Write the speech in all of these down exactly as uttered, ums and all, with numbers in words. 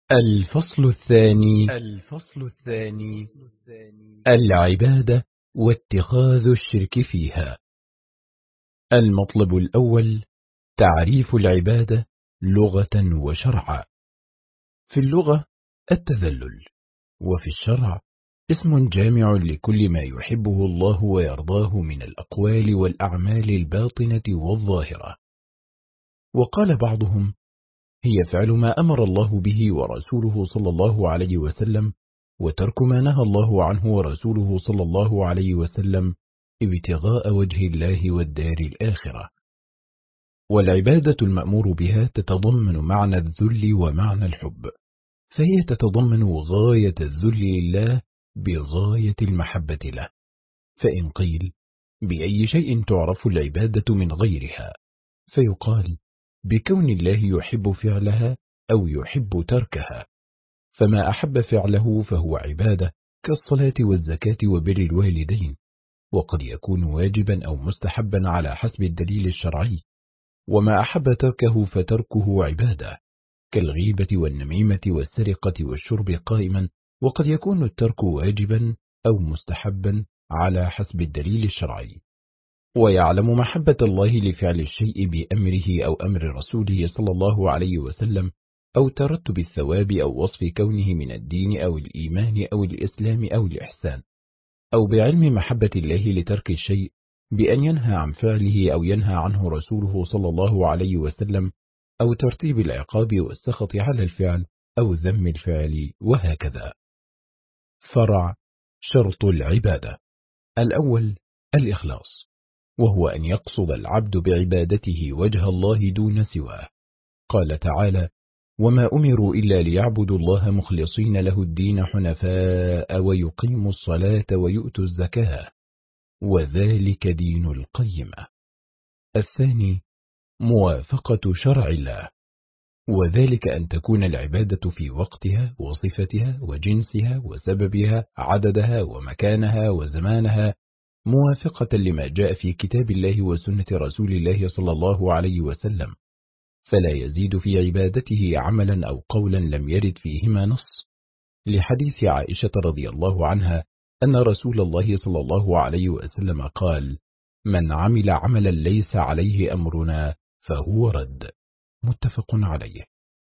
الفصل الثاني الفصل الثاني العبادة واتخاذ الشرك فيها. المطلب الأول تعريف العبادة لغة وشرعا. في اللغة التذلل، وفي الشرع اسم جامع لكل ما يحبه الله ويرضاه من الأقوال والأعمال الباطنة والظاهرة. وقال بعضهم: هي فعل ما أمر الله به ورسوله صلى الله عليه وسلم، وترك ما نهى الله عنه ورسوله صلى الله عليه وسلم، ابتغاء وجه الله والدار الآخرة. والعبادة المأمور بها تتضمن معنى الذل ومعنى الحب، فهي تتضمن غاية الذل لله بغاية المحبة له. فإن قيل: بأي شيء تعرف العبادة من غيرها؟ فيقال: بكون الله يحب فعلها أو يحب تركها. فما أحب فعله فهو عبادة، كالصلاة والزكاة وبر الوالدين، وقد يكون واجبا أو مستحبا على حسب الدليل الشرعي. وما أحب تركه فتركه عبادة، كالغيبة والنميمة والسرقة والشرب قائما، وقد يكون الترك واجبا أو مستحبا على حسب الدليل الشرعي. ويعلم محبة الله لفعل الشيء بأمره أو أمر رسوله صلى الله عليه وسلم، أو ترتب الثواب، أو وصف كونه من الدين أو الإيمان أو الإسلام أو الإحسان، أو بعلم محبة الله لترك الشيء بأن ينهى عن فعله أو ينهى عنه رسوله صلى الله عليه وسلم، أو ترتيب العقاب والسخط على الفعل أو ذم الفعل، وهكذا. فرع شرط العبادة. الأول الإخلاص، وهو أن يقصد العبد بعبادته وجه الله دون سواه. قال تعالى: وما أمروا إلا ليعبدوا الله مخلصين له الدين حنفاء ويقيموا الصلاة ويؤتوا الزكاة وذلك دين القيمة. الثاني موافقة شرع الله، وذلك أن تكون العبادة في وقتها وصفتها وجنسها وسببها عددها ومكانها وزمانها موافقة لما جاء في كتاب الله وسنة رسول الله صلى الله عليه وسلم، فلا يزيد في عبادته عملا أو قولا لم يرد فيهما نص، لحديث عائشة رضي الله عنها أن رسول الله صلى الله عليه وسلم قال: من عمل عملا ليس عليه أمرنا فهو رد. متفق عليه.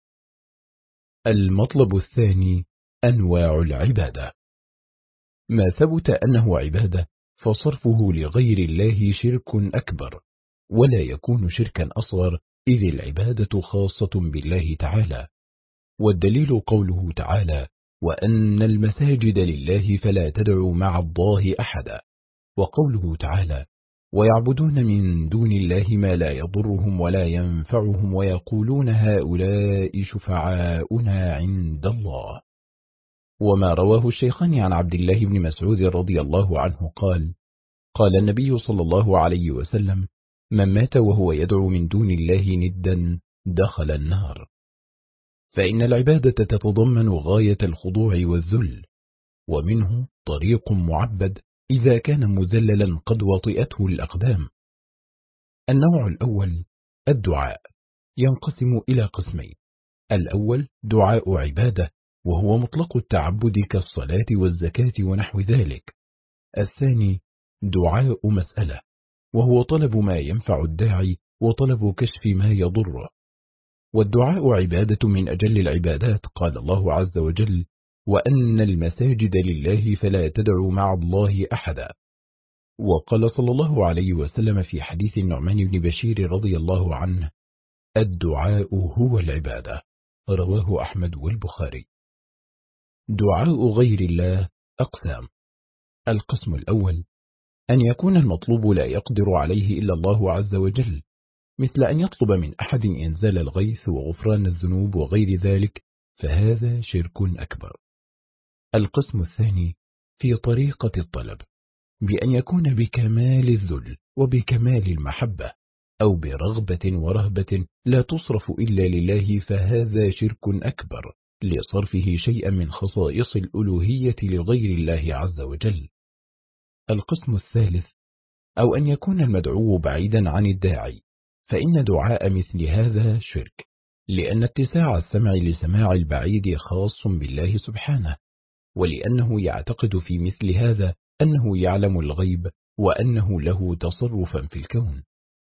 المطلب الثاني أنواع العبادة. ما ثبت أنه عبادة فصرفه لغير الله شرك أكبر، ولا يكون شركا أصغر، إذ العبادة خاصة بالله تعالى. والدليل قوله تعالى: وأن المساجد لله فلا تدعوا مع الله أحدا. وقوله تعالى: ويعبدون من دون الله ما لا يضرهم ولا ينفعهم ويقولون هؤلاء شفعاؤنا عند الله. وما رواه الشيخان عن عبد الله بن مسعود رضي الله عنه قال: قال النبي صلى الله عليه وسلم: من مات وهو يدعو من دون الله ندا دخل النار. فإن العبادة تتضمن غاية الخضوع والذل، ومنه طريق معبد إذا كان مذللا قد وطئته الأقدام. النوع الأول الدعاء، ينقسم إلى قسمين: الأول دعاء عبادة، وهو مطلق التعبد كالصلاة والزكاة ونحو ذلك. الثاني دعاء مسألة، وهو طلب ما ينفع الداعي وطلب كشف ما يضره. والدعاء عبادة من أجل العبادات، قال الله عز وجل: وأن المساجد لله فلا تدعوا مع الله أحدا. وقال صلى الله عليه وسلم في حديث النعمان بن بشير رضي الله عنه: الدعاء هو العبادة. رواه أحمد والبخاري. دعاء غير الله أقسام: القسم الأول أن يكون المطلوب لا يقدر عليه إلا الله عز وجل، مثل أن يطلب من أحد إنزال الغيث وغفران الذنوب وغير ذلك، فهذا شرك أكبر. القسم الثاني في طريقة الطلب، بأن يكون بكمال الذل وبكمال المحبة، أو برغبة ورهبة لا تصرف إلا لله، فهذا شرك أكبر، لصرفه شيئا من خصائص الألوهية لغير الله عز وجل. القسم الثالث أو أن يكون المدعو بعيدا عن الداعي، فإن دعاء مثل هذا شرك، لأن اتساع السمع لسماع البعيد خاص بالله سبحانه، ولأنه يعتقد في مثل هذا أنه يعلم الغيب وأنه له تصرفا في الكون.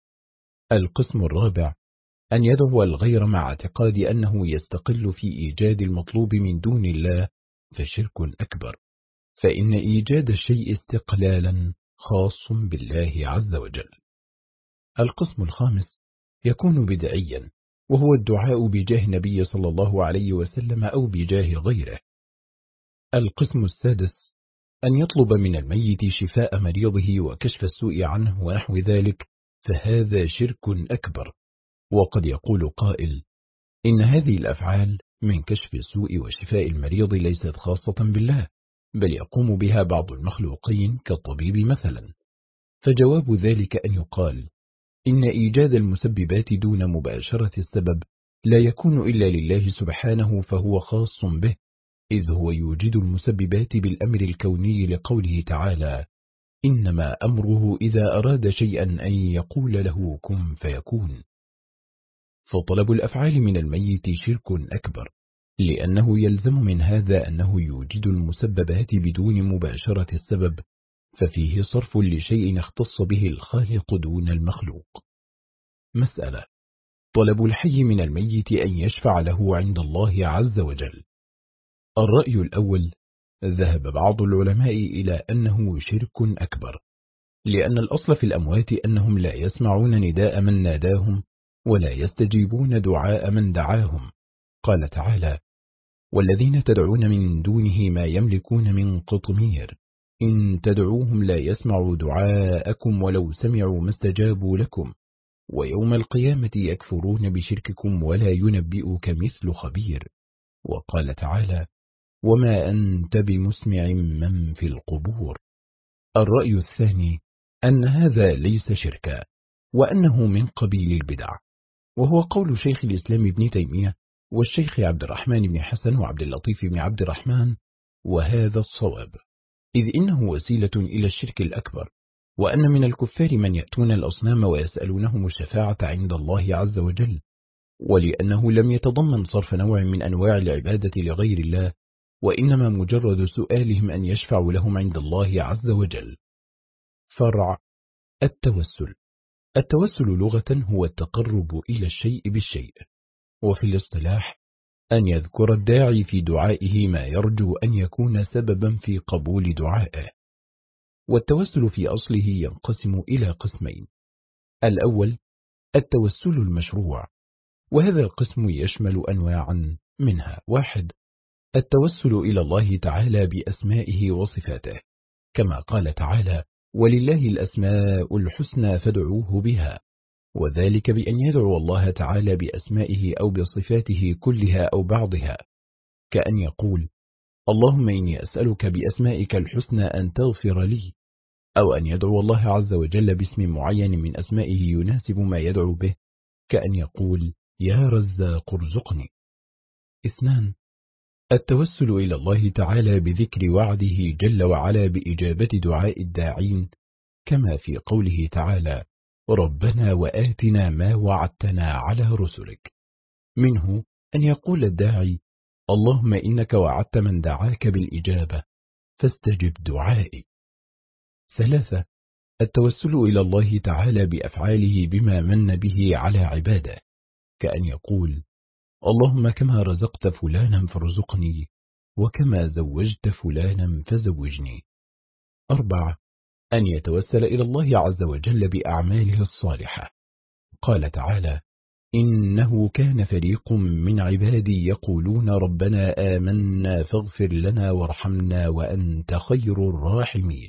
القسم الرابع أن يدعو الغير مع اعتقاد أنه يستقل في إيجاد المطلوب من دون الله، فشرك أكبر، فإن إيجاد الشيء استقلالا خاص بالله عز وجل. القسم الخامس يكون بدعيا، وهو الدعاء بجاه النبي صلى الله عليه وسلم أو بجاه غيره. القسم السادس أن يطلب من الميت شفاء مريضه وكشف السوء عنه ونحو ذلك، فهذا شرك أكبر. وقد يقول قائل إن هذه الأفعال من كشف السوء وشفاء المريض ليست خاصة بالله، بل يقوم بها بعض المخلوقين كالطبيب مثلا. فجواب ذلك أن يقال إن إيجاد المسببات دون مباشرة السبب لا يكون إلا لله سبحانه، فهو خاص به، إذ هو يوجد المسببات بالأمر الكوني لقوله تعالى: إنما أمره إذا أراد شيئا أن يقول له كن فيكون. فطلب الأفعال من الميت شرك أكبر، لأنه يلزم من هذا أنه يوجد المسببات بدون مباشرة السبب، ففيه صرف لشيء اختص به الخالق دون المخلوق. مسألة: طلب الحي من الميت أن يشفع له عند الله عز وجل. الرأي الأول: ذهب بعض العلماء إلى أنه شرك أكبر، لأن الأصل في الأموات أنهم لا يسمعون نداء من ناداهم ولا يستجيبون دعاء من دعاهم. قال تعالى: والذين تدعون من دونه ما يملكون من قطمير إن تدعوهم لا يسمعوا دعاءكم ولو سمعوا ما استجابوا لكم ويوم القيامة يكفرون بشرككم ولا ينبئك مثل خبير. وقال تعالى: وما أنت بمسمع من في القبور. الرأي الثاني أن هذا ليس شركا، وأنه من قبيل البدع، وهو قول شيخ الإسلام ابن تيمية والشيخ عبد الرحمن بن حسن وعبد اللطيف بن عبد الرحمن، وهذا الصواب، إذ إنه وسيلة إلى الشرك الأكبر، وأن من الكفار من يأتون الأصنام ويسألونهم الشفاعة عند الله عز وجل، ولأنه لم يتضمن صرف نوع من أنواع العبادة لغير الله، وإنما مجرد سؤالهم أن يشفعوا لهم عند الله عز وجل. فرع: التوسل. التوسل لغة هو التقرب إلى الشيء بالشيء، وفي الاصطلاح أن يذكر الداعي في دعائه ما يرجو أن يكون سببا في قبول دعائه. والتوسل في أصله ينقسم إلى قسمين: الأول التوسل المشروع، وهذا القسم يشمل أنواعا، منها: واحد، التوسل إلى الله تعالى بأسمائه وصفاته، كما قال تعالى: ولله الأسماء الحسنى فادعوه بها، وذلك بأن يدعو الله تعالى بأسمائه أو بصفاته كلها أو بعضها، كأن يقول: اللهم إني أسألك بأسمائك الحسنى أن تغفر لي، أو أن يدعو الله عز وجل باسم معين من أسمائه يناسب ما يدعو به، كأن يقول: يا رزاق ارزقني. اثنان، التوسل إلى الله تعالى بذكر وعده جل وعلا بإجابة دعاء الداعين، كما في قوله تعالى: ربنا وآتنا ما وعدتنا على رسلك، منه أن يقول الداعي: اللهم إنك وعدت من دعاك بالإجابة فاستجب دعائي. ثلاثة، التوسل إلى الله تعالى بأفعاله بما من به على عباده، كأن يقول: اللهم كما رزقت فلانا فارزقني، وكما زوجت فلانا فزوجني. أربعة، أن يتوسل إلى الله عز وجل بأعماله الصالحة، قال تعالى: إنه كان فريق من عبادي يقولون ربنا آمنا فاغفر لنا وارحمنا وأنت خير الراحمين.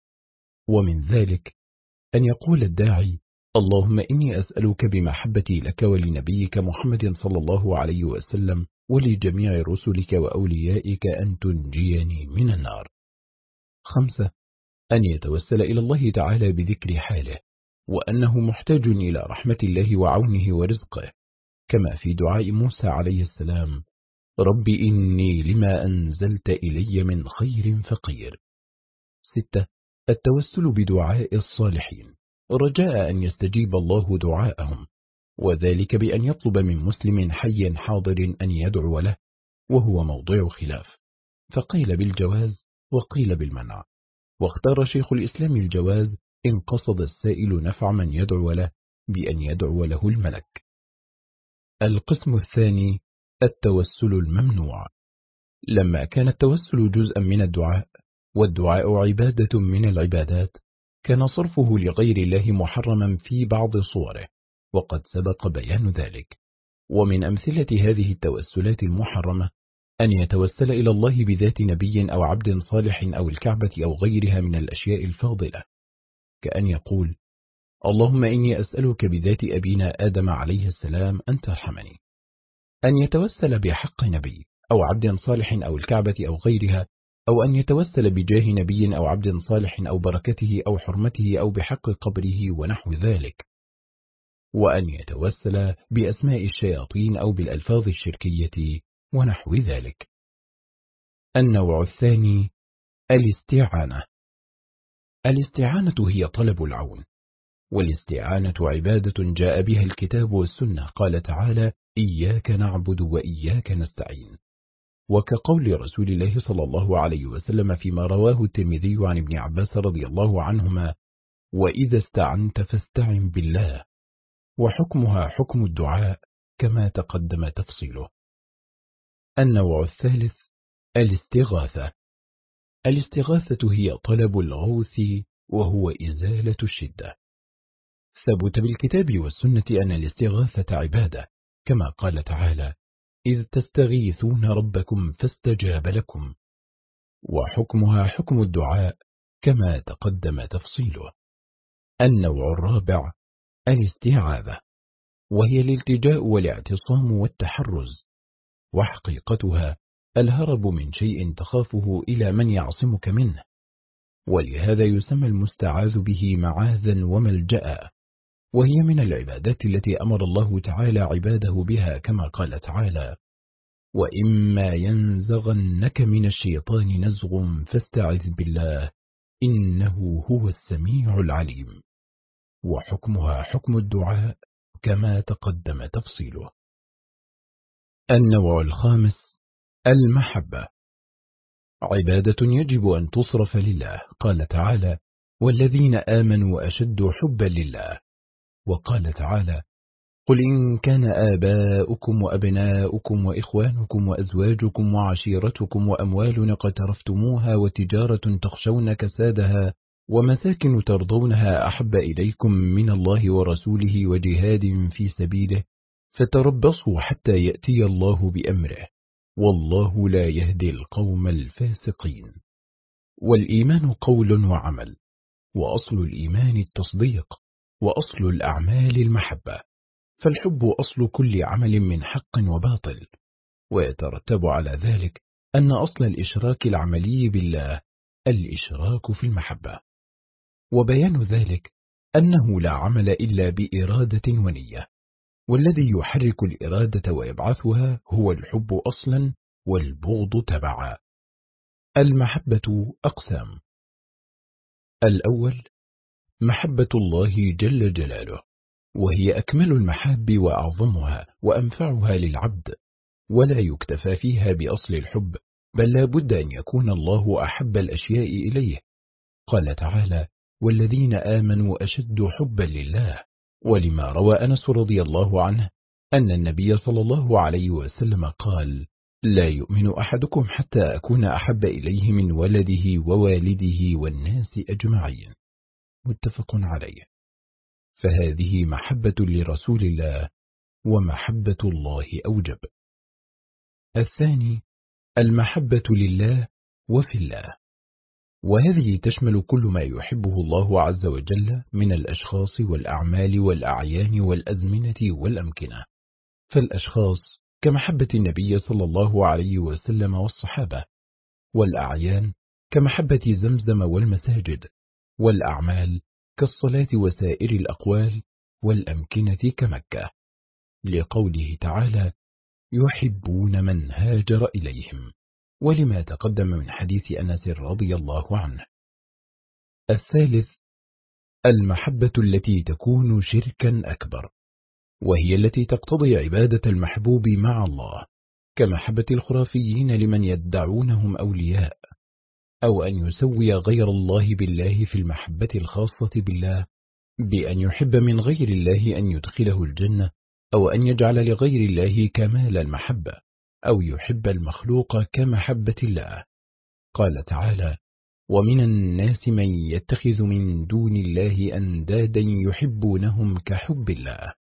ومن ذلك أن يقول الداعي: اللهم إني أسألك بمحبتي لك ولنبيك محمد صلى الله عليه وسلم ولجميع رسلك وأوليائك أن تنجيني من النار. خمسة، أن يتوسل إلى الله تعالى بذكر حاله، وأنه محتاج إلى رحمة الله وعونه ورزقه، كما في دعاء موسى عليه السلام: رب إني لما أنزلت إلي من خير فقير. ستة، التوسل بدعاء الصالحين رجاء أن يستجيب الله دعاءهم، وذلك بأن يطلب من مسلم حي حاضر أن يدعو له، وهو موضع خلاف، فقيل بالجواز وقيل بالمنع، واختار شيخ الإسلام الجواز إن قصد السائل نفع من يدعو له بأن يدعو له الملك. القسم الثاني التوسل الممنوع. لما كان التوسل جزءا من الدعاء، والدعاء عبادة من العبادات، كان صرفه لغير الله محرما في بعض صوره، وقد سبق بيان ذلك. ومن أمثلة هذه التوسلات المحرمة أن يتوسل إلى الله بذات نبي أو عبد صالح أو الكعبة أو غيرها من الأشياء الفاضلة، كأن يقول: اللهم إني أسألك بذات أبينا آدم عليه السلام أن ترحمني. أن يتوسل بحق نبي أو عبد صالح أو الكعبة أو غيرها، أو أن يتوسل بجاه نبي أو عبد صالح أو بركته أو حرمته أو بحق قبره ونحو ذلك. وأن يتوسل بأسماء الشياطين أو بالألفاظ الشركية ونحو ذلك. النوع الثاني الاستعانة. الاستعانة هي طلب العون، والاستعانة عبادة جاء بها الكتاب والسنة. قال تعالى: إياك نعبد وإياك نستعين. وكقول رسول الله صلى الله عليه وسلم فيما رواه الترمذي عن ابن عباس رضي الله عنهما: وإذا استعنت فاستعن بالله. وحكمها حكم الدعاء كما تقدم تفصيله. النوع الثالث الاستغاثة. الاستغاثة هي طلب الغوث، وهو إزالة الشدة. ثبت بالكتاب والسنة أن الاستغاثة عبادة، كما قال تعالى: إذ تستغيثون ربكم فاستجاب لكم. وحكمها حكم الدعاء كما تقدم تفصيله. النوع الرابع الاستعاذة، وهي الالتجاء والاعتصام والتحرز، وحقيقتها الهرب من شيء تخافه إلى من يعصمك منه، ولهذا يسمى المستعاذ به معاذا وملجأ. وهي من العبادات التي أمر الله تعالى عباده بها، كما قال تعالى: وإما ينزغنك من الشيطان نزغ فاستعذ بالله إنه هو السميع العليم. وحكمها حكم الدعاء كما تقدم تفصيله. النوع الخامس المحبة، عبادة يجب أن تصرف لله. قال تعالى: والذين آمنوا أشد حبا لله. وقال تعالى: قل إن كان آباؤكم وأبناؤكم وإخوانكم وأزواجكم وعشيرتكم وأموال اقترفتموها وتجارة تخشون كسادها ومساكن ترضونها أحب إليكم من الله ورسوله وجهاد في سبيله فتربصوا حتى يأتي الله بأمره والله لا يهدي القوم الفاسقين. والإيمان قول وعمل، وأصل الإيمان التصديق، وأصل الأعمال المحبة، فالحب أصل كل عمل من حق وباطل، ويترتب على ذلك أن أصل الإشراك العملي بالله الإشراك في المحبة. وبيان ذلك أنه لا عمل إلا بإرادة ونية، والذي يحرك الإرادة ويبعثها هو الحب أصلا والبغض تبعا. المحبة أقسام: الأول محبة الله جل جلاله، وهي أكمل المحاب وأعظمها وأنفعها للعبد، ولا يكتفى فيها بأصل الحب، بل لا بد أن يكون الله أحب الأشياء إليه. قال تعالى: والذين آمنوا أشد حبا لله. ولما روى أنس رضي الله عنه أن النبي صلى الله عليه وسلم قال: لا يؤمن أحدكم حتى أكون أحب إليه من ولده ووالده والناس أجمعين. متفق عليه. فهذه محبة لرسول الله، ومحبة الله أوجب. الثاني المحبة لله وفي الله، وهذه تشمل كل ما يحبه الله عز وجل من الأشخاص والأعمال والأعيان والأزمنة والأمكنة. فالأشخاص كمحبة النبي صلى الله عليه وسلم والصحابة، والأعيان كمحبة زمزم والمساجد، والأعمال كالصلاة وسائر الأقوال، والأمكنة كمكة، لقوله تعالى: يحبون من هاجر إليهم، ولما تقدم من حديث أنس رضي الله عنه. الثالث المحبة التي تكون شركا أكبر، وهي التي تقتضي عبادة المحبوب مع الله، كمحبة الخرافيين لمن يدعونهم أولياء، أو أن يسوي غير الله بالله في المحبة الخاصة بالله، بأن يحب من غير الله أن يدخله الجنة، أو أن يجعل لغير الله كمال المحبة، أو يحب المخلوق كمحبة الله. قال تعالى: ومن الناس من يتخذ من دون الله أندادا يحبونهم كحب الله.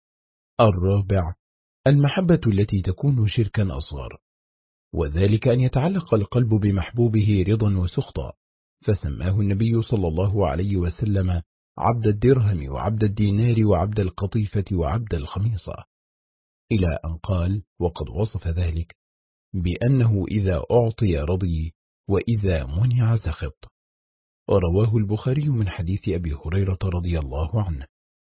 الرابع: المحبة التي تكون شركا أصغر، وذلك أن يتعلق القلب بمحبوبه رضا وسخطا، فسماه النبي صلى الله عليه وسلم عبد الدرهم وعبد الدينار وعبد القطيفة وعبد الخميصة، إلى أن قال وقد وصف ذلك بأنه إذا أعطي رضي وإذا منع سخط. رواه البخاري من حديث أبي هريرة رضي الله عنه.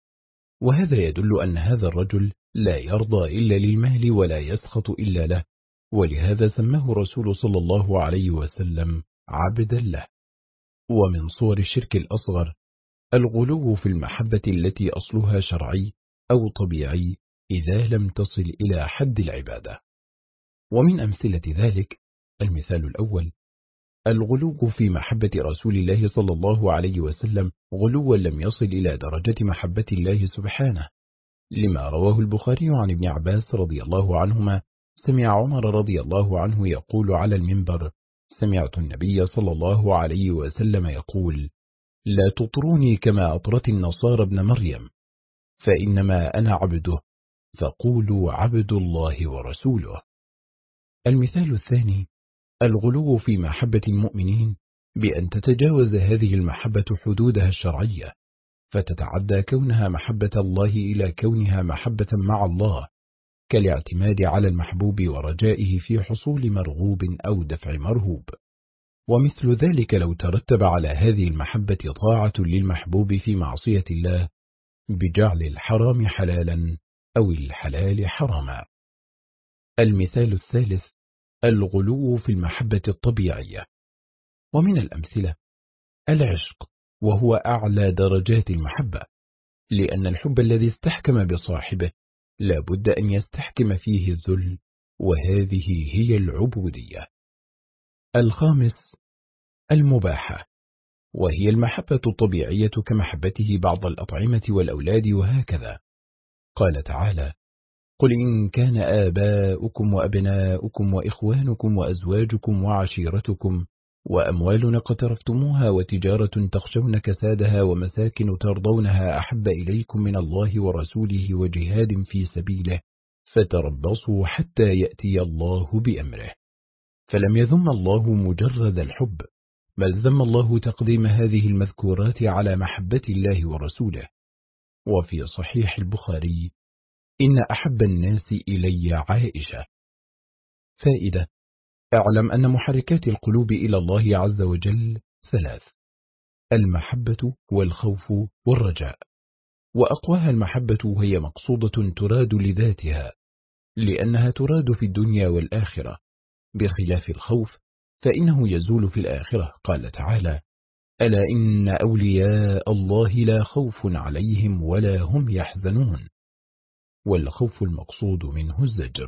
وهذا يدل أن هذا الرجل لا يرضى إلا للمال ولا يسخط إلا له، ولهذا سماه رسول صلى الله عليه وسلم عبدا له. ومن صور الشرك الأصغر الغلو في المحبة التي أصلها شرعي أو طبيعي إذا لم تصل إلى حد العبادة. ومن أمثلة ذلك: المثال الأول الغلو في محبة رسول الله صلى الله عليه وسلم غلوا لم يصل إلى درجة محبة الله سبحانه، لما رواه البخاري عن ابن عباس رضي الله عنهما: سمع عمر رضي الله عنه يقول على المنبر: سمعت النبي صلى الله عليه وسلم يقول: لا تطروني كما أطرت النصارى ابن مريم، فإنما أنا عبده، فقولوا عبد الله ورسوله. المثال الثاني الغلو في محبة المؤمنين بأن تتجاوز هذه المحبة حدودها الشرعية، فتتعدى كونها محبة الله إلى كونها محبة مع الله، كالاعتماد على المحبوب ورجائه في حصول مرغوب أو دفع مرهوب. ومثل ذلك لو ترتب على هذه المحبة طاعة للمحبوب في معصية الله بجعل الحرام حلالا أو الحلال حراما. المثال الثالث الغلو في المحبة الطبيعية. ومن الأمثلة العشق، وهو أعلى درجات المحبة، لأن الحب الذي استحكم بصاحبه لا بد أن يستحكم فيه الذل، وهذه هي العبودية. الخامس المباحة، وهي المحبة الطبيعية كمحبته بعض الأطعمة والأولاد وهكذا. قال تعالى: قل إن كان آباؤكم وأبناؤكم وإخوانكم وأزواجكم وعشيرتكم وأموال اقترفتموها وتجارة تخشون كسادها ومساكن ترضونها أحب إليكم من الله ورسوله وجهاد في سبيله فتربصوا حتى يأتي الله بأمره. فلم يذم الله مجرد الحب، بل ذم الله تقديم هذه المذكورات على محبة الله ورسوله. وفي صحيح البخاري: إن أحب الناس إلي عائشة. فائدة: اعلم أن محركات القلوب إلى الله عز وجل ثلاث: المحبة والخوف والرجاء. وأقواها المحبة هي مقصودة تراد لذاتها، لأنها تراد في الدنيا والآخرة، بخلاف الخوف فإنه يزول في الآخرة. قال تعالى: ألا إن أولياء الله لا خوف عليهم ولا هم يحزنون. والخوف المقصود منه الزجر.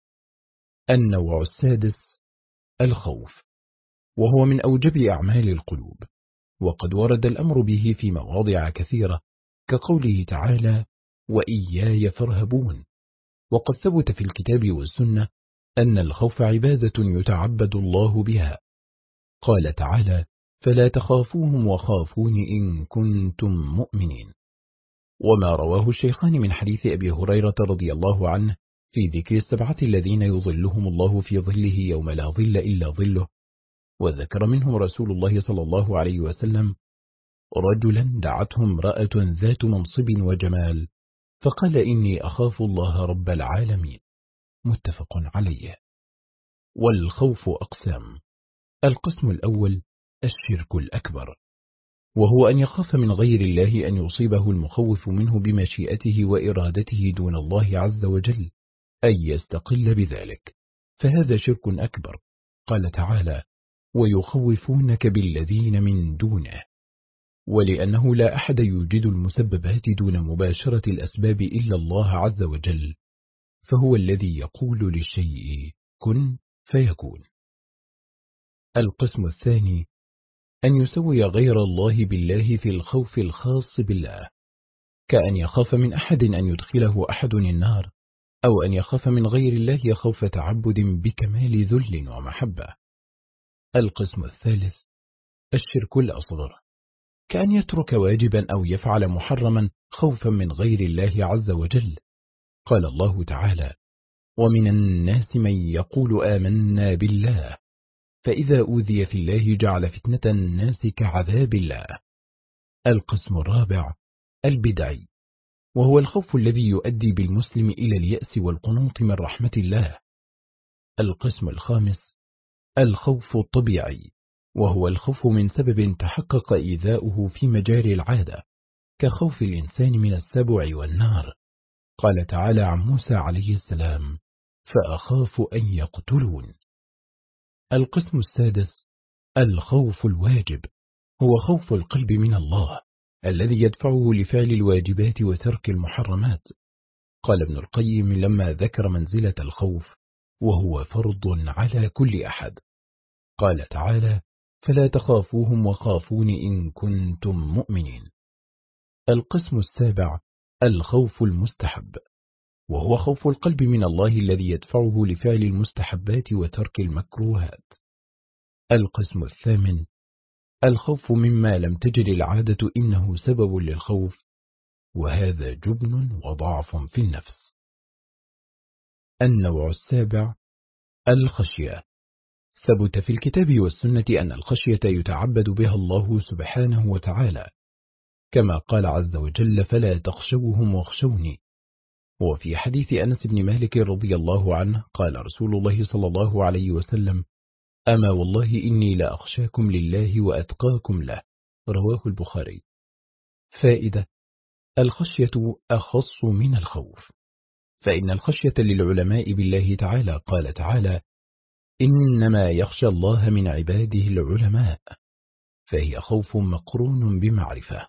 النوع السادس الخوف، وهو من أوجب أعمال القلوب، وقد ورد الأمر به في مواضع كثيرة، كقوله تعالى: وإياي فارهبون. وقد ثبت في الكتاب والسنة أن الخوف عبادة يتعبد الله بها. قال تعالى: فلا تخافوهم وخافون إن كنتم مؤمنين. وما رواه الشيخان من حديث أبي هريرة رضي الله عنه في ذكر السبعة الذين يظلهم الله في ظله يوم لا ظل إلا ظله، وذكر منهم رسول الله صلى الله عليه وسلم رجلا دعته امرأة ذات منصب وجمال، فقال: إني أخاف الله رب العالمين. متفق عليه. والخوف أقسام: القسم الأول الشرك الأكبر، وهو أن يخاف من غير الله أن يصيبه المخوف منه بمشيئته وإرادته دون الله عز وجل، أي يستقل بذلك، فهذا شرك أكبر. قال تعالى: ويخوفونك بالذين من دونه. ولأنه لا أحد يوجد المسببات دون مباشرة الأسباب إلا الله عز وجل، فهو الذي يقول للشيء كن فيكون. القسم الثاني أن يسوي غير الله بالله في الخوف الخاص بالله، كأن يخاف من أحد أن يدخله أحد النار، أو أن يخاف من غير الله خوف تعبد بكمال ذل ومحبة. القسم الثالث الشرك الأصغر، كأن يترك واجبا أو يفعل محرما خوفا من غير الله عز وجل. قال الله تعالى: ومن الناس من يقول آمنا بالله فإذا أوذي في الله جعل فتنة الناس كعذاب الله. القسم الرابع البدعي، وهو الخوف الذي يؤدي بالمسلم إلى اليأس والقنوط من رحمة الله. القسم الخامس الخوف الطبيعي، وهو الخوف من سبب تحقق إيذاؤه في مجاري العادة، كخوف الإنسان من السبع والنار. قال تعالى عن موسى عليه السلام: فأخاف أن يقتلون. القسم السادس الخوف الواجب، هو خوف القلب من الله الذي يدفعه لفعل الواجبات وترك المحرمات. قال ابن القيم لما ذكر منزلة الخوف: وهو فرض على كل أحد. قال تعالى: فلا تخافوهم وخافون إن كنتم مؤمنين. القسم السابع الخوف المستحب، وهو خوف القلب من الله الذي يدفعه لفعل المستحبات وترك المكروهات. القسم الثامن الخوف مما لم تجد العادة إنه سبب للخوف، وهذا جبن وضعف في النفس. النوع السابع الخشية، ثبت في الكتاب والسنة أن الخشية يتعبد بها الله سبحانه وتعالى، كما قال عز وجل: فلا تخشوهم واخشوني. وفي حديث أنس بن مالك رضي الله عنه قال رسول الله صلى الله عليه وسلم: أما والله إني لأخشاكم لله وأتقاكم له، رواه البخاري. فائدة: الخشية أخص من الخوف، فإن الخشية للعلماء بالله تعالى، قال تعالى: إنما يخشى الله من عباده العلماء، فهي خوف مقرون بمعرفة.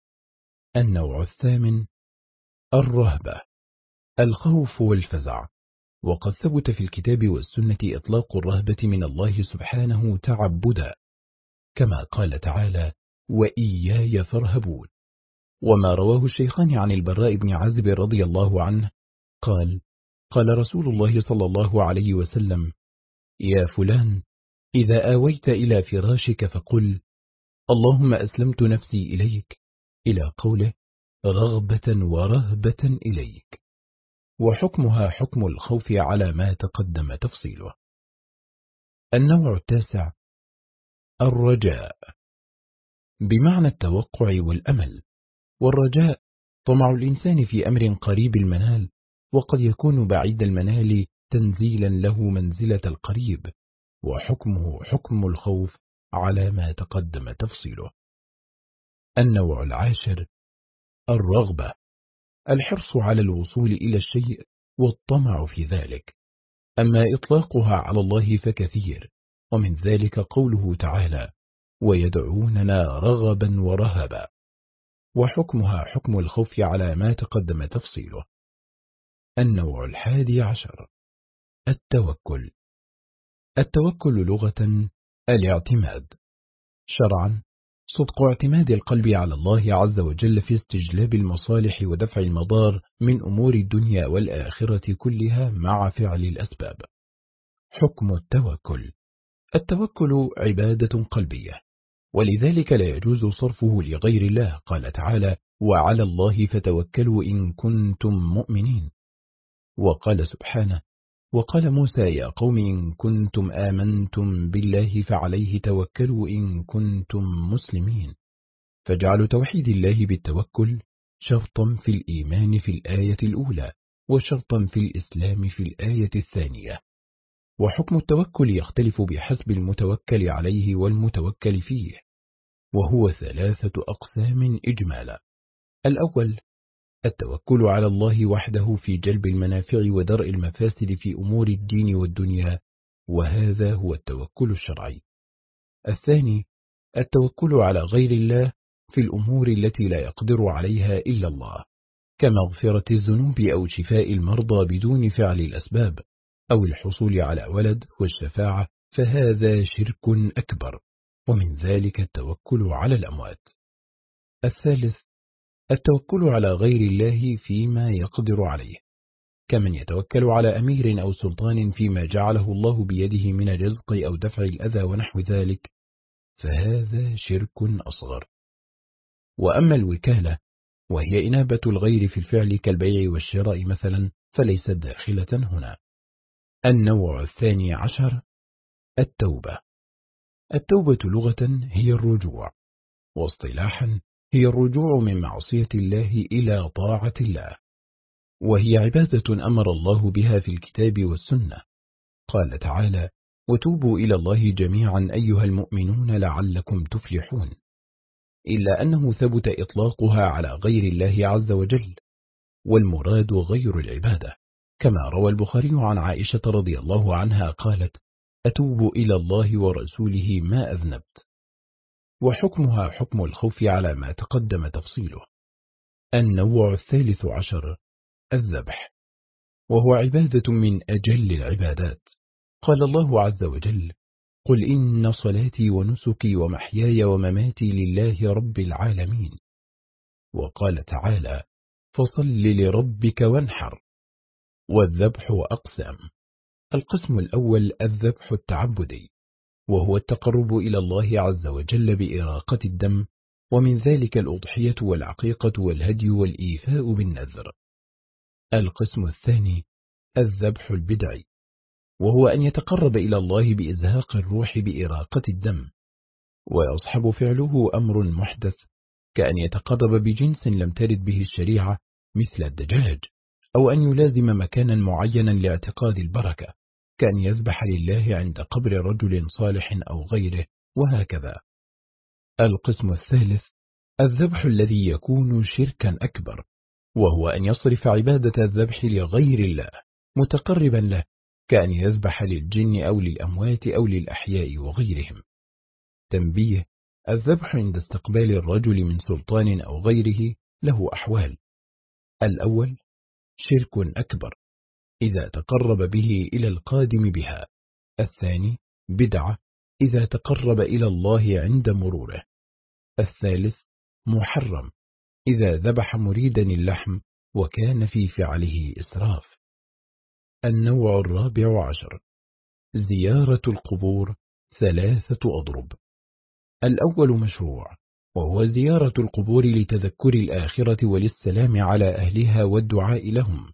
النوع الثامن الرهبة، الخوف والفزع، وقد ثبت في الكتاب والسنة إطلاق الرهبة من الله سبحانه تعبدا، كما قال تعالى: وإياي فارهبون. وما رواه الشيخان عن البراء بن عازب رضي الله عنه قال: قال رسول الله صلى الله عليه وسلم: يا فلان، إذا آويت إلى فراشك فقل: اللهم أسلمت نفسي إليك، إلى قوله: رغبة ورهبة إليك. وحكمها حكم الخوف على ما تقدم تفصيله. النوع التاسع الرجاء، بمعنى التوقع والأمل. والرجاء طمع الإنسان في أمر قريب المنال، وقد يكون بعيد المنال تنزيلا له منزلة القريب، وحكمه حكم الخوف على ما تقدم تفصيله. النوع العاشر الرغبة، الحرص على الوصول إلى الشيء والطمع في ذلك. أما إطلاقها على الله فكثير، ومن ذلك قوله تعالى: ويدعوننا رغبا ورهبا. وحكمها حكم الخوف على ما تقدم تفصيله. النوع الحادي عشر التوكل. التوكل لغة الاعتماد، شرعا صدق اعتماد القلب على الله عز وجل في استجلاب المصالح ودفع المضار من أمور الدنيا والآخرة كلها مع فعل الأسباب. حكم التوكل: التوكل عبادة قلبية، ولذلك لا يجوز صرفه لغير الله. قال تعالى: وعلى الله فتوكلوا إن كنتم مؤمنين. وقال سبحانه: وقال موسى يا قوم إن كنتم آمنتم بالله فعليه توكلوا إن كنتم مسلمين. فجعلوا توحيد الله بالتوكل شرطا في الإيمان في الآية الأولى، وشرطا في الإسلام في الآية الثانية. وحكم التوكل يختلف بحسب المتوكل عليه والمتوكل فيه، وهو ثلاثة أقسام إجمالا. الأول التوكل على الله وحده في جلب المنافع ودرء المفاسد في أمور الدين والدنيا، وهذا هو التوكل الشرعي. الثاني التوكل على غير الله في الأمور التي لا يقدر عليها إلا الله، كمغفرة الذنوب أو شفاء المرضى بدون فعل الأسباب، أو الحصول على ولد والشفاعة، فهذا شرك أكبر، ومن ذلك التوكل على الأموات. الثالث التوكل على غير الله فيما يقدر عليه، كمن يتوكل على أمير أو سلطان فيما جعله الله بيده من الرزق أو دفع الأذى ونحو ذلك، فهذا شرك أصغر. وأما الوكالة وهي إنابة الغير في الفعل كالبيع والشراء مثلا، فليست داخلة هنا. النوع الثاني عشر التوبة. التوبة لغة هي الرجوع، واصطلاحا هي الرجوع من معصية الله إلى طاعة الله، وهي عبادة أمر الله بها في الكتاب والسنة. قال تعالى: وتوبوا إلى الله جميعا أيها المؤمنون لعلكم تفلحون، إلا أنه ثبت إطلاقها على غير الله عز وجل، والمراد غير العبادة، كما روى البخاري عن عائشة رضي الله عنها قالت: أتوب إلى الله ورسوله ما أذنبت. وحكمها حكم الخوف على ما تقدم تفصيله. النوع الثالث عشر الذبح، وهو عبادة من أجل العبادات. قال الله عز وجل: قل إن صلاتي ونسكي ومحياي ومماتي لله رب العالمين. وقال تعالى: فصل لربك وانحر. والذبح أقسام: القسم الأول الذبح التعبدي، وهو التقرب إلى الله عز وجل بإراقة الدم، ومن ذلك الأضحية والعقيقة والهدي والإيفاء بالنذر. القسم الثاني الذبح البدعي، وهو أن يتقرب إلى الله بإزهاق الروح بإراقة الدم، ويصحب فعله أمر محدث، كأن يتقرب بجنس لم ترد به الشريعة مثل الدجاج، أو أن يلازم مكانا معينا لاعتقاد البركة، كأن يذبح لله عند قبر رجل صالح أو غيره، وهكذا. القسم الثالث الذبح الذي يكون شركا أكبر، وهو أن يصرف عبادة الذبح لغير الله متقربا له، كأن يذبح للجن أو للأموات أو للأحياء وغيرهم. تنبيه: الذبح عند استقبال الرجل من سلطان أو غيره له أحوال. الأول شرك أكبر إذا تقرب به إلى القادم بها. الثاني بدعة إذا تقرب إلى الله عند مروره. الثالث محرم إذا ذبح مريدا اللحم وكان في فعله إسراف. النوع الرابع عشر زيارة القبور ثلاثة أضرب. الأول مشروع، وهو زيارة القبور لتذكر الآخرة وللسلام على أهلها والدعاء لهم.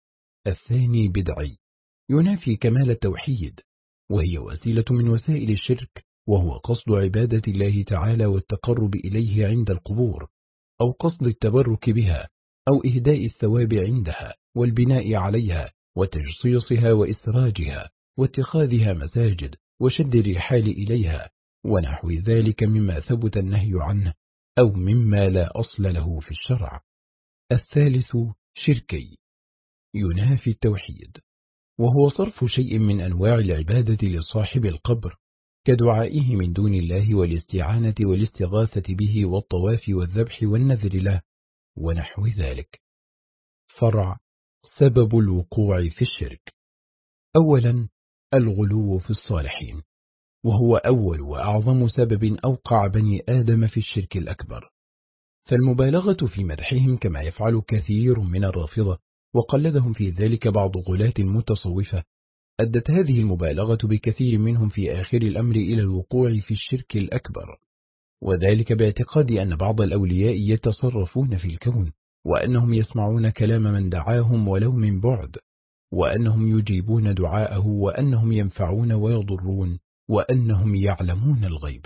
الثاني بدعي، ينافي كمال التوحيد، وهي وسيلة من وسائل الشرك، وهو قصد عبادة الله تعالى والتقرب إليه عند القبور، أو قصد التبرك بها، أو إهداء الثواب عندها والبناء عليها وتجصيصها وإسراجها واتخاذها مساجد وشد الرحال إليها ونحو ذلك مما ثبت النهي عنه أو مما لا أصل له في الشرع. الثالث شركي، ينافي التوحيد، وهو صرف شيء من أنواع العبادة لصاحب القبر، كدعائه من دون الله والاستعانة والاستغاثة به والطواف والذبح والنذر له ونحو ذلك. فرع سبب الوقوع في الشرك. أولا الغلو في الصالحين، وهو أول وأعظم سبب أوقع بني آدم في الشرك الأكبر، فالمبالغة في مدحهم كما يفعل كثير من الرافضة وقلدهم في ذلك بعض غلاة المتصوفة، أدت هذه المبالغة بكثير منهم في آخر الأمر إلى الوقوع في الشرك الأكبر، وذلك باعتقاد أن بعض الأولياء يتصرفون في الكون، وأنهم يسمعون كلام من دعاهم ولو من بعد، وأنهم يجيبون دعاءه، وأنهم ينفعون ويضرون، وأنهم يعلمون الغيب.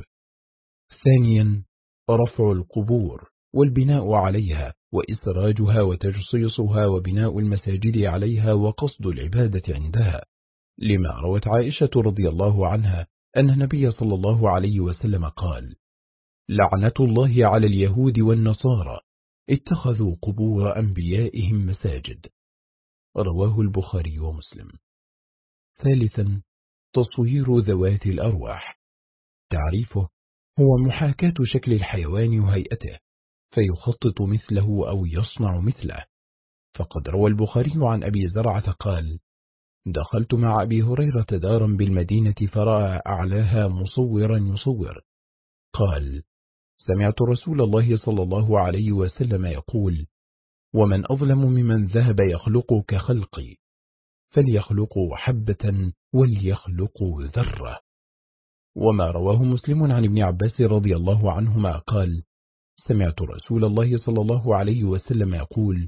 ثانيا رفع القبور والبناء عليها وإسراجها وتجصيصها وبناء المساجد عليها وقصد العبادة عندها، لما روت عائشة رضي الله عنها أن النبي صلى الله عليه وسلم قال: لعنة الله على اليهود والنصارى اتخذوا قبور أنبيائهم مساجد. رواه البخاري ومسلم. ثالثا تصوير ذوات الأرواح. تعريفه: هو محاكاة شكل الحيوان وهيئته، فيخطط مثله أو يصنع مثله. فقد روى البخاري عن أبي زرعة قال: دخلت مع أبي هريرة دارا بالمدينة فرأى أعلاها مصورا يصور. قال: سمعت رسول الله صلى الله عليه وسلم يقول: ومن أظلم ممن ذهب يخلق كخلقي، فليخلقوا حبة وليخلقوا ذرة. وما رواه مسلم عن ابن عباس رضي الله عنهما قال: سمعت رسول الله صلى الله عليه وسلم يقول: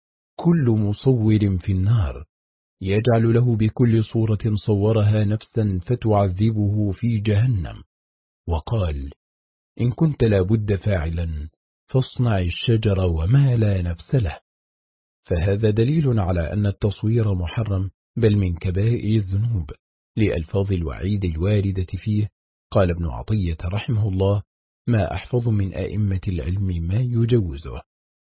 كل مصور في النار، يجعل له بكل صورة صورها نفسا فتعذبه في جهنم. وقال: إن كنت لابد فاعلا فاصنع الشجر وما لا نفس له. فهذا دليل على أن التصوير محرم، بل من كبائر الذنوب، لألفاظ الوعيد الواردة فيه. قال ابن عطية رحمه الله: ما أحفظ من أئمة العلم ما يجوزه.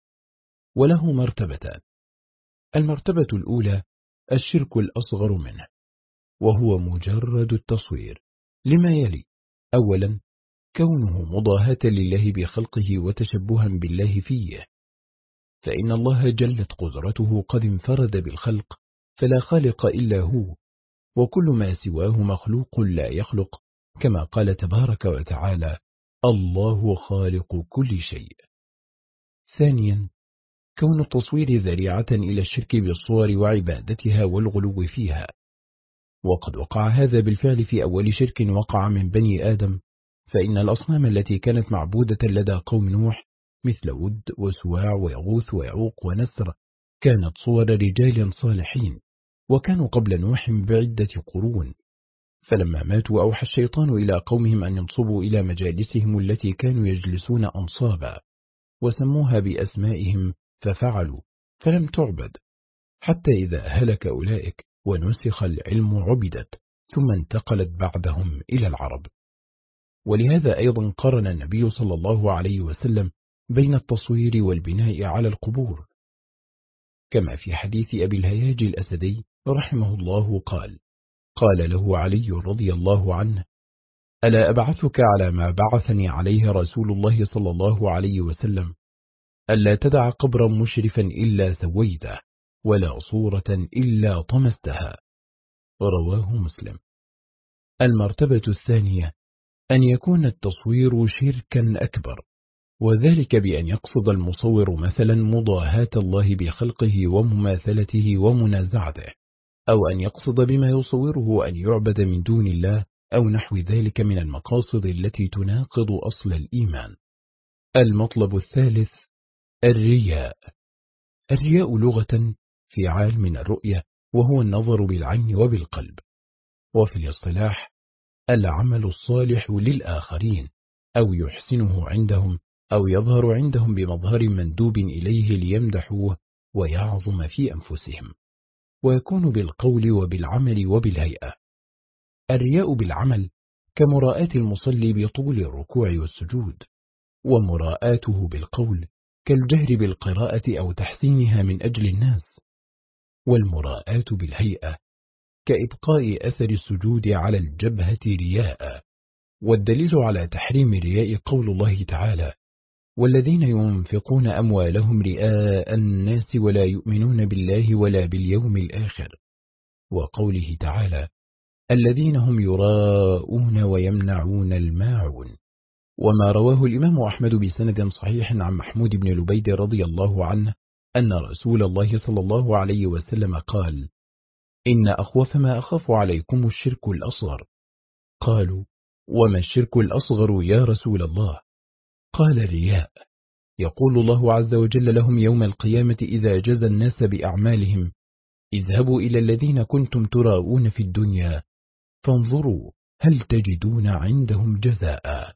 وله مرتبتان: المرتبة الأولى الشرك الأصغر منه، وهو مجرد التصوير، لما يلي: أولا، كونه مضاهاة لله بخلقه وتشبها بالله فيه، فإن الله جلت قدرته قد انفرد بالخلق، فلا خالق إلا هو، وكل ما سواه مخلوق لا يخلق، كما قال تبارك وتعالى: الله خالق كل شيء. ثانيا، كون التصوير ذريعة إلى الشرك بالصور وعبادتها والغلو فيها، وقد وقع هذا بالفعل في أول شرك وقع من بني آدم. فإن الأصنام التي كانت معبودة لدى قوم نوح مثل ود وسواع ويغوث ويعوق ونسر كانت صور رجال صالحين، وكانوا قبل نوح بعدة قرون. فلما ماتوا أوحى الشيطان إلى قومهم أن ينصبوا إلى مجالسهم التي كانوا يجلسون أنصابا، وسموها بأسمائهم ففعلوا، فلم تعبد، حتى إذا هلك أولئك ونسخ العلم عبدت، ثم انتقلت بعدهم إلى العرب. ولهذا أيضا قرن النبي صلى الله عليه وسلم بين التصوير والبناء على القبور، كما في حديث أبي الهياج الأسدي رحمه الله قال: قال له علي رضي الله عنه: ألا أبعثك على ما بعثني عليه رسول الله صلى الله عليه وسلم، ألا تدع قبرا مشرفا إلا سويته، ولا صورة إلا طمستها. رواه مسلم. المرتبة الثانية أن يكون التصوير شركا أكبر، وذلك بأن يقصد المصور مثلا مضاهاة الله بخلقه ومماثلته ومنازعته، أو أن يقصد بما يصوره أن يعبد من دون الله، أو نحو ذلك من المقاصد التي تناقض أصل الإيمان. المطلب الثالث الرياء. الرياء لغة فعال من الرؤية، وهو النظر بالعين وبالقلب، وفي الاصطلاح العمل الصالح للآخرين، أو يحسنه عندهم، أو يظهر عندهم بمظهر مندوب إليه ليمدحوه ويعظم في أنفسهم، ويكون بالقول وبالعمل وبالهيئة. الرياء بالعمل كمراءة المصلي بطول الركوع والسجود، ومراءاته بالقول كالجهر بالقراءة أو تحسينها من أجل الناس، والمراءاة بالهيئة كإبقاء أثر السجود على الجبهة رياء. والدليل على تحريم الرياء قول الله تعالى: والذين ينفقون أموالهم رئاء الناس ولا يؤمنون بالله ولا باليوم الآخر، وقوله تعالى: الذين هم يراءون ويمنعون الماعون. وما رواه الإمام أحمد بسند صحيح عن محمود بن لبيد رضي الله عنه أن رسول الله صلى الله عليه وسلم قال: إن أخوف ما أخاف عليكم الشرك الأصغر. قالوا: وما الشرك الأصغر يا رسول الله؟ قال: الرياء. يقول الله عز وجل لهم يوم القيامة إذا جزى الناس بأعمالهم: اذهبوا إلى الذين كنتم تراءون في الدنيا فانظروا هل تجدون عندهم جزاء.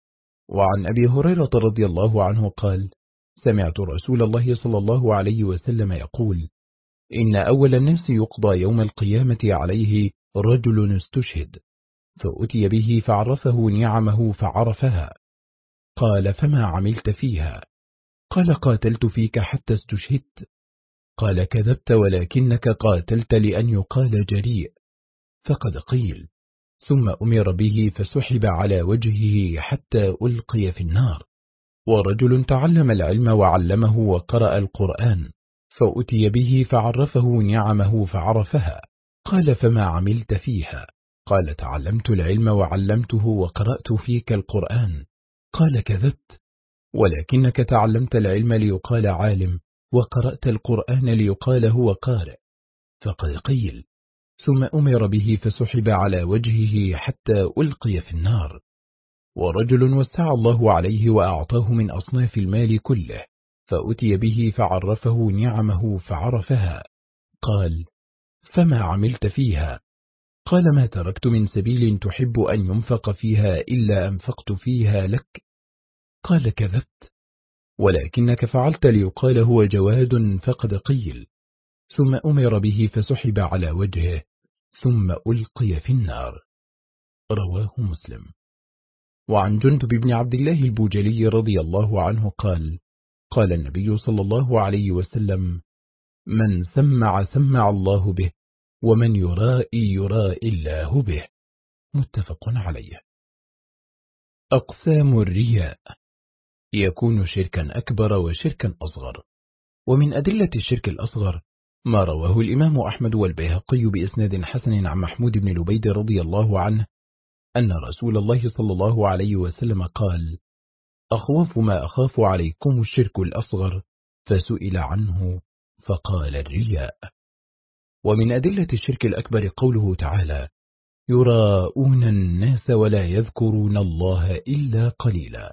وعن أبي هريرة رضي الله عنه قال: سمعت رسول الله صلى الله عليه وسلم يقول: إن أول الناس يقضى يوم القيامة عليه رجل استشهد، فأتي به فعرفه نعمه فعرفها. قال: فما عملت فيها؟ قال: قاتلت فيك حتى استشهدت. قال: كذبت، ولكنك قاتلت لأن يقال جريء. فقد قيل: ثم أمر به فسحب على وجهه حتى ألقي في النار. ورجل تعلم العلم وعلمه وقرأ القرآن، فأتي به فعرفه نعمه فعرفها. قال: فما عملت فيها؟ قال: تعلمت العلم وعلمته وقرأت فيك القرآن. قال: كذبت، ولكنك تعلمت العلم ليقال عالم، وقرأت القرآن ليقال هو قارئ. فقد قيل. ثم أمر به فسحب على وجهه حتى ألقي في النار. ورجل وسع الله عليه وأعطاه من أصناف المال كله، فأتي به فعرفه نعمه فعرفها. قال: فما عملت فيها؟ قال: ما تركت من سبيل تحب أن ينفق فيها إلا أنفقت فيها لك. قال: كذبت، ولكنك فعلت ليقال هو جواد، فقد قيل. ثم أمر به فسحب على وجهه، ثم ألقي في النار. رواه مسلم. وعن جندب بن عبد الله البجلي رضي الله عنه قال: قال النبي صلى الله عليه وسلم: من سمع سمع الله به، ومن يرائي يرائي الله به. متفق عليه. أقسام الرياء: يكون شركا أكبر وشركا أصغر. ومن أدلة الشرك الأصغر ما رواه الإمام أحمد والبيهقي بإسناد حسن عن محمود بن لبيد رضي الله عنه أن رسول الله صلى الله عليه وسلم قال: أخوف ما أخاف عليكم الشرك الأصغر، فسئل عنه فقال: الرياء. ومن أدلة الشرك الأكبر قوله تعالى: يراءون الناس ولا يذكرون الله إلا قليلا.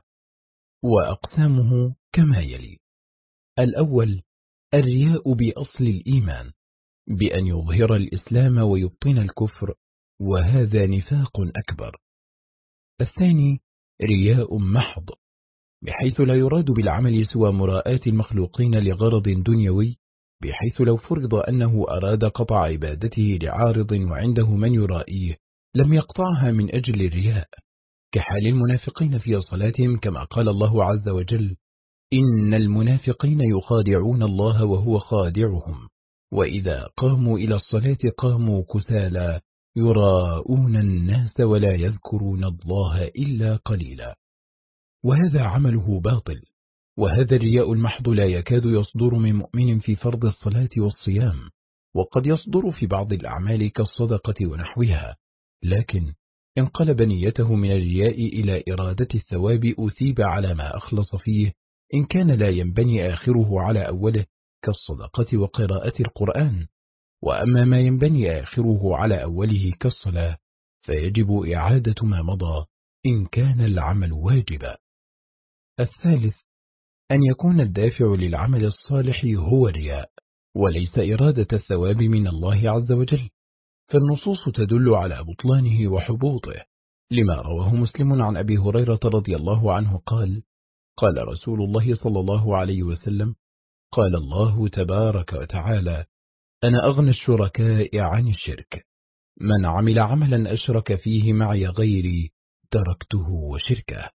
وأقسامه كما يلي: الأول الرياء بأصل الإيمان، بأن يظهر الإسلام ويبطن الكفر، وهذا نفاق أكبر. الثاني رياء محض، بحيث لا يراد بالعمل سوى مراءاة المخلوقين لغرض دنيوي، بحيث لو فرض أنه أراد قطع عبادته لعارض وعنده من يرائيه لم يقطعها من أجل الرياء، كحال المنافقين في صلاتهم، كما قال الله عز وجل: إن المنافقين يخادعون الله وهو خادعهم، وإذا قاموا إلى الصلاة قاموا كسالى يراءون الناس ولا يذكرون الله إلا قليلا. وهذا عمله باطل. وهذا الرياء المحض لا يكاد يصدر من مؤمن في فرض الصلاة والصيام، وقد يصدر في بعض الأعمال كالصدقة ونحوها، لكن انقلب نيته من الرياء إلى إرادة الثواب أثيب على ما أخلص فيه، إن كان لا ينبني آخره على أوله كالصدقة وقراءة القرآن. وأما ما ينبني آخره على أوله كالصلاة فيجب إعادة ما مضى إن كان العمل واجبا. الثالث أن يكون الدافع للعمل الصالح هو الرياء، وليس إرادة الثواب من الله عز وجل، فالنصوص تدل على بطلانه وحبوطه، لما رواه مسلم عن أبي هريرة رضي الله عنه قال: قال رسول الله صلى الله عليه وسلم: قال الله تبارك وتعالى: أنا أغنى الشركاء عن الشرك، من عمل عملا أشرك فيه معي غيري تركته وشركه.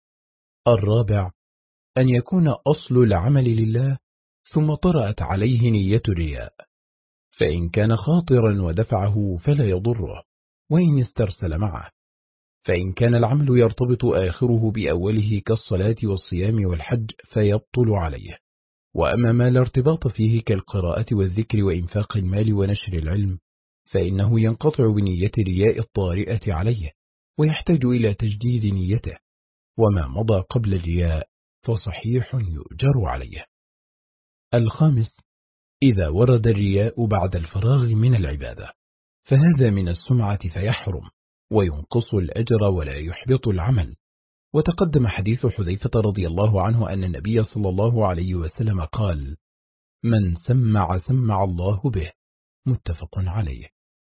الرابع أن يكون أصل العمل لله ثم طرأت عليه نية الرياء، فإن كان خاطرا ودفعه فلا يضره، وإن استرسل معه. فإن كان العمل يرتبط آخره بأوله كالصلاة والصيام والحج فيبطل عليه. وأما ما لا ارتباط فيه كالقراءة والذكر وإنفاق المال ونشر العلم فإنه ينقطع بنية الرياء الطارئة عليه، ويحتاج إلى تجديد نيته. وما مضى قبل الرياء فصحيح يؤجر عليه. الخامس إذا ورد الرياء بعد الفراغ من العبادة فهذا من السمعة فيحرم، وينقص الأجر ولا يحبط العمل. وتقدم حديث حذيفة رضي الله عنه أن النبي صلى الله عليه وسلم قال: من سمع سمع الله به. متفق عليه.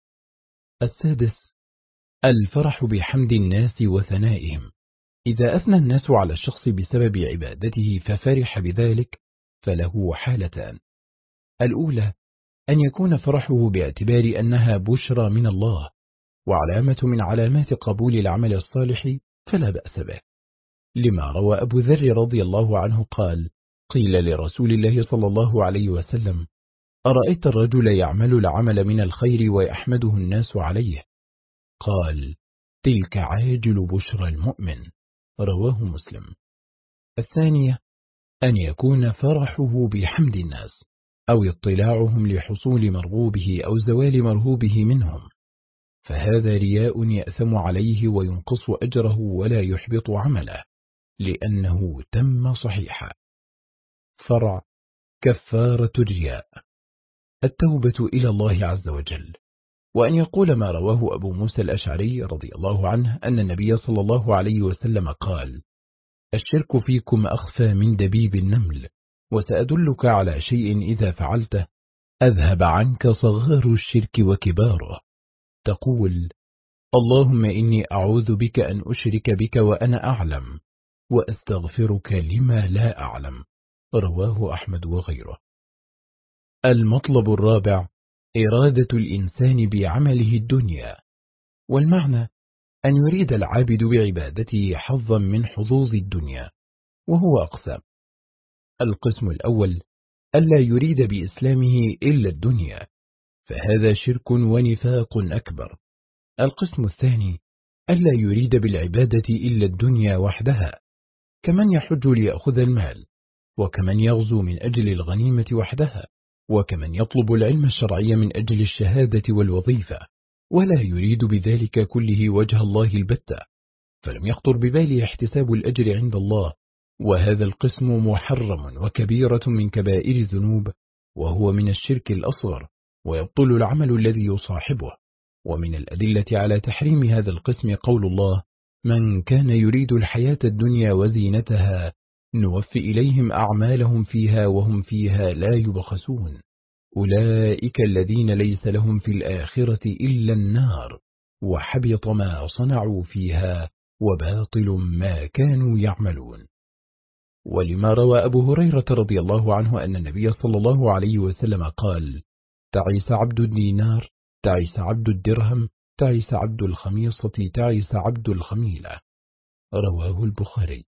السادس الفرح بحمد الناس وثنائهم، إذا أثنى الناس على الشخص بسبب عبادته ففرح بذلك فله حالتان: الأولى أن يكون فرحه باعتبار أنها بشرى من الله وعلامة من علامات قبول العمل الصالح فلا بأس به، لما روى أبو ذر رضي الله عنه قال: قيل لرسول الله صلى الله عليه وسلم: أرأيت الرجل يعمل العمل من الخير ويحمده الناس عليه؟ قال: تلك عاجل بشرى المؤمن، رواه مسلم. الثانية أن يكون فرحه بحمد الناس أو اطلاعهم لحصول مرغوبه أو زوال مرهوبه منهم، فهذا رياء يأثم عليه وينقص أجره ولا يحبط عمله لأنه تم صحيحا. فرع كفارة الرياء: التوبة إلى الله عز وجل، وأن يقول ما رواه أبو موسى الأشعري رضي الله عنه أن النبي صلى الله عليه وسلم قال: الشرك فيكم أخفى من دبيب النمل، وسأدلك على شيء إذا فعلته أذهب عنك صغار الشرك وكباره. تقول: اللهم إني أعوذ بك أن أشرك بك وأنا أعلم، وأستغفرك لما لا أعلم، رواه أحمد وغيره. المطلب الرابع إرادة الإنسان بعمله الدنيا، والمعنى أن يريد العابد بعبادته حظا من حظوظ الدنيا، وهو أقسام: القسم الأول ألا يريد بإسلامه إلا الدنيا، فهذا شرك ونفاق أكبر. القسم الثاني ألا يريد بالعبادة إلا الدنيا وحدها، كمن يحج ليأخذ المال، وكمن يغزو من أجل الغنيمة وحدها، وكمن يطلب العلم الشرعي من أجل الشهادة والوظيفة، ولا يريد بذلك كله وجه الله البتة، فلم يخطر بباله احتساب الأجر عند الله، وهذا القسم محرم وكبيرة من كبائر الذنوب، وهو من الشرك الأصغر، ويبطل العمل الذي يصاحبه. ومن الأدلة على تحريم هذا القسم قول الله: من كان يريد الحياة الدنيا وزينتها نوفي إليهم أعمالهم فيها وهم فيها لا يبخسون، أولئك الذين ليس لهم في الآخرة إلا النار، وحبط ما صنعوا فيها وباطل ما كانوا يعملون. ولما روى أبو هريرة رضي الله عنه أن النبي صلى الله عليه وسلم قال: تعيس عبد الدينار، تعيس عبد الدرهم، تعيس عبد الخميصة، تعيس عبد الخميلة، رواه البخاري.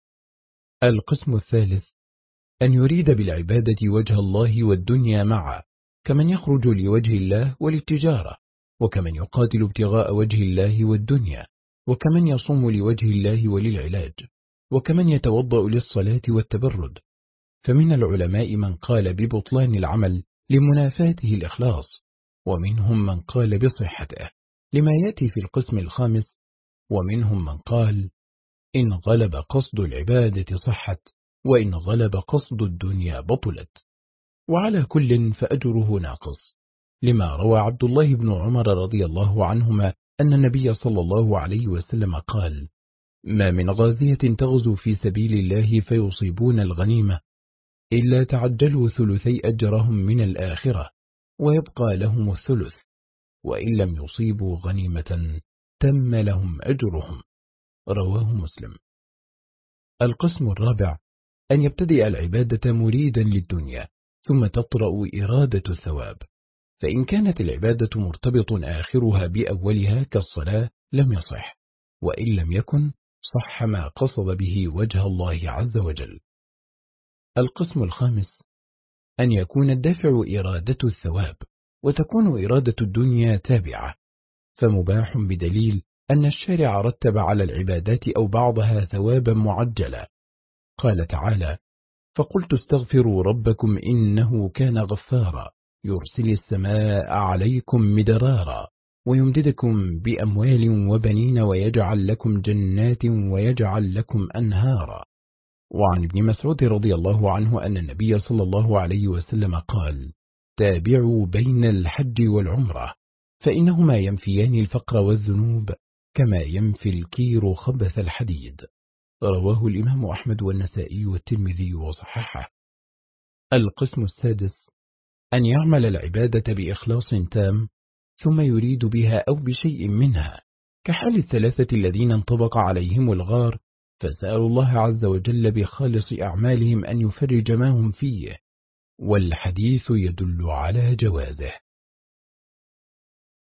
القسم الثالث أن يريد بالعبادة وجه الله والدنيا معا، كمن يخرج لوجه الله وللتجارة، وكمن يقاتل ابتغاء وجه الله والدنيا، وكمن يصوم لوجه الله وللعلاج، وكمن يتوضأ للصلاة والتبرد. فمن العلماء من قال ببطلان العمل لمنافاته الإخلاص، ومنهم من قال بصحته لما يأتي في القسم الخامس، ومنهم من قال إن غلب قصد العبادة صحت، وإن غلب قصد الدنيا بطلت، وعلى كل فأجره ناقص، لما روى عبد الله بن عمر رضي الله عنهما أن النبي صلى الله عليه وسلم قال: ما من غازية تغزو في سبيل الله فيصيبون الغنيمة إلا تعجلوا ثلثي أجرهم من الآخرة، ويبقى لهم الثلث، وإن لم يصيبوا غنيمة تم لهم أجرهم، رواه مسلم. القسم الرابع أن يبتدئ العبادة مريدا للدنيا، ثم تطرأ إرادة الثواب، فإن كانت العبادة مرتبط آخرها بأولها كالصلاة لم يصح، وإن لم يكن صح ما قصد به وجه الله عز وجل. القسم الخامس أن يكون الدافع إرادة الثواب، وتكون إرادة الدنيا تابعة، فمباح بدليل أن الشارع رتب على العبادات أو بعضها ثوابا معجلا. قال تعالى: فقلت استغفروا ربكم إنه كان غفارا يرسل السماء عليكم مدرارا ويمددكم بأموال وبنين ويجعل لكم جنات ويجعل لكم أنهارا. وعن ابن مسعود رضي الله عنه أن النبي صلى الله عليه وسلم قال: تابعوا بين الحج والعمرة، فإنهما ينفيان الفقر والذنوب كما ينفي الكير خبث الحديد، رواه الإمام أحمد والنسائي والترمذي وصححه. القسم السادس أن يعمل العبادة بإخلاص تام، ثم يريد بها أو بشيء منها، كحال الثلاثة الذين انطبق عليهم الغار فسألوا الله عز وجل بخالص أعمالهم أن يفرج ما هم فيه، والحديث يدل على جوازه.